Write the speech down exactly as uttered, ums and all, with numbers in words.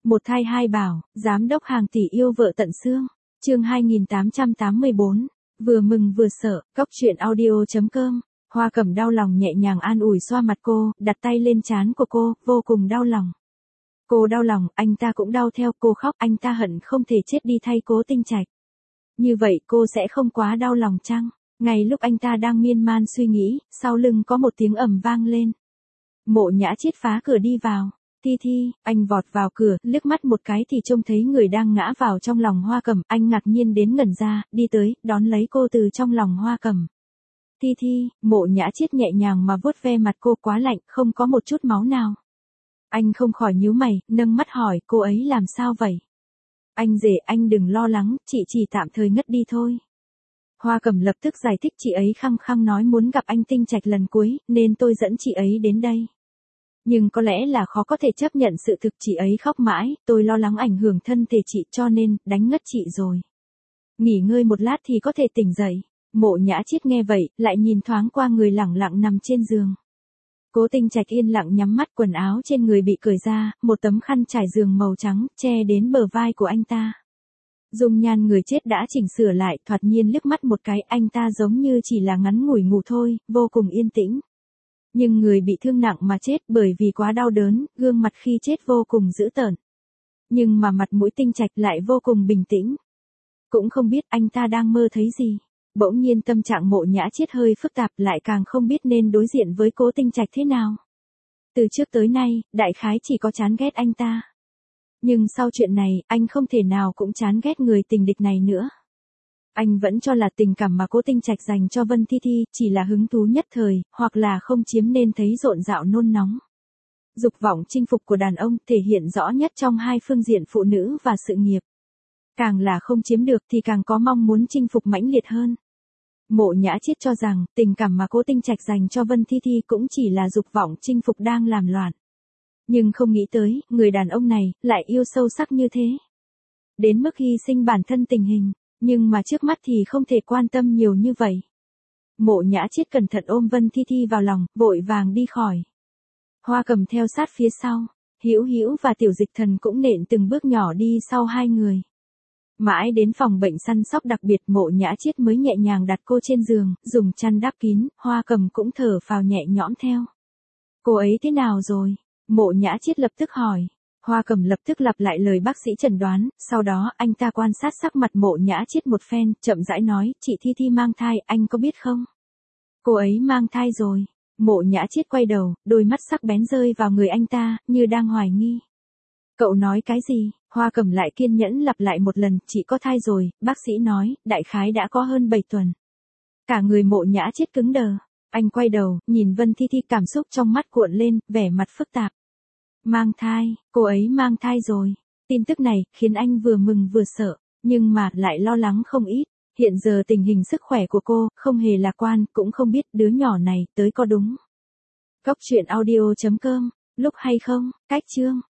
Một thai hai bảo, giám đốc hàng tỷ yêu vợ tận xương. Chương hai nghìn tám trăm tám mươi bốn. Vừa mừng vừa sợ, Cóc truyện audio chấm com. Hoa Cẩm đau lòng nhẹ nhàng an ủi xoa mặt cô, đặt tay lên trán của cô, vô cùng đau lòng. Cô đau lòng, anh ta cũng đau theo, cô khóc, anh ta hận không thể chết đi thay Cố Tinh Trạch. Như vậy cô sẽ không quá đau lòng chăng? Ngay lúc anh ta đang miên man suy nghĩ, sau lưng có một tiếng ầm vang lên. Mộ Nhã Chiết phá cửa đi vào. Thi Thi, anh vọt vào cửa, liếc mắt một cái thì trông thấy người đang ngã vào trong lòng Hoa Cẩm, anh ngạc nhiên đến ngẩn ra, đi tới, đón lấy cô từ trong lòng Hoa Cẩm. Thi Thi, Mộ Nhã Chiết nhẹ nhàng mà vuốt ve mặt cô, quá lạnh, không có một chút máu nào. Anh không khỏi nhíu mày, nâng mắt hỏi, cô ấy làm sao vậy? Anh rể, anh đừng lo lắng, chị chỉ tạm thời ngất đi thôi. Hoa Cẩm lập tức giải thích, chị ấy khăng khăng nói muốn gặp anh Tinh Trạch lần cuối, nên tôi dẫn chị ấy đến đây. Nhưng có lẽ là khó có thể chấp nhận sự thực, chị ấy khóc mãi, tôi lo lắng ảnh hưởng thân thể chị cho nên, đánh ngất chị rồi. Nghỉ ngơi một lát thì có thể tỉnh dậy. Mộ Nhã Chiết nghe vậy, lại nhìn thoáng qua người lẳng lặng nằm trên giường. Cố Tinh Trạch yên lặng nhắm mắt, quần áo trên người bị cởi ra, một tấm khăn trải giường màu trắng, che đến bờ vai của anh ta. Dung nhan người chết đã chỉnh sửa lại, thoạt nhiên liếc mắt một cái, anh ta giống như chỉ là ngắn ngủi ngủ thôi, vô cùng yên tĩnh. Nhưng người bị thương nặng mà chết bởi vì quá đau đớn, gương mặt khi chết vô cùng dữ tợn. Nhưng mà mặt mũi Tinh Trạch lại vô cùng bình tĩnh. Cũng không biết anh ta đang mơ thấy gì. Bỗng nhiên tâm trạng Mộ Nhã Chiết hơi phức tạp, lại càng không biết nên đối diện với Cố Tinh Trạch thế nào. Từ trước tới nay, đại khái chỉ có chán ghét anh ta. Nhưng sau chuyện này, anh không thể nào cũng chán ghét người tình địch này nữa. Anh vẫn cho là tình cảm mà Cố Tinh Trạch dành cho Vân Thi Thi chỉ là hứng thú nhất thời, hoặc là không chiếm nên thấy rộn rạo nôn nóng. Dục vọng chinh phục của đàn ông thể hiện rõ nhất trong hai phương diện phụ nữ và sự nghiệp. Càng là không chiếm được thì càng có mong muốn chinh phục mãnh liệt hơn. Mộ Nhã Chiết cho rằng tình cảm mà Cố Tinh Trạch dành cho Vân Thi Thi cũng chỉ là dục vọng chinh phục đang làm loạn. Nhưng không nghĩ tới, người đàn ông này lại yêu sâu sắc như thế. Đến mức hy sinh bản thân tình hình, nhưng mà trước mắt thì không thể quan tâm nhiều như vậy. Mộ Nhã Chiết cẩn thận ôm Vân Thi Thi vào lòng, vội vàng đi khỏi. Hoa Cẩm theo sát phía sau, Hữu Hữu và Tiểu Dịch Thần cũng nện từng bước nhỏ đi sau hai người. Mãi đến phòng bệnh săn sóc đặc biệt, Mộ Nhã Chiết mới nhẹ nhàng đặt cô trên giường, dùng chăn đắp kín, Hoa Cẩm cũng thở phào nhẹ nhõm theo. Cô ấy thế nào rồi? Mộ Nhã Chiết lập tức hỏi. Hoa Cẩm lập tức lặp lại lời bác sĩ chẩn đoán, sau đó anh ta quan sát sắc mặt Mộ Nhã Chiết một phen, chậm rãi nói, chị Thi Thi mang thai, anh có biết không? Cô ấy mang thai rồi. Mộ Nhã Chiết quay đầu, đôi mắt sắc bén rơi vào người anh ta, như đang hoài nghi. Cậu nói cái gì? Hoa Cẩm lại kiên nhẫn lặp lại một lần, chị có thai rồi, bác sĩ nói, đại khái đã có hơn bảy tuần. Cả người Mộ Nhã Chiết cứng đờ. Anh quay đầu, nhìn Vân Thi Thi, cảm xúc trong mắt cuộn lên, vẻ mặt phức tạp. Mang thai, cô ấy mang thai rồi. Tin tức này khiến anh vừa mừng vừa sợ, nhưng mà lại lo lắng không ít. Hiện giờ tình hình sức khỏe của cô không hề lạc quan, cũng không biết đứa nhỏ này tới có đúng. Cóc truyện audio chấm com, lúc hay không, cách chương.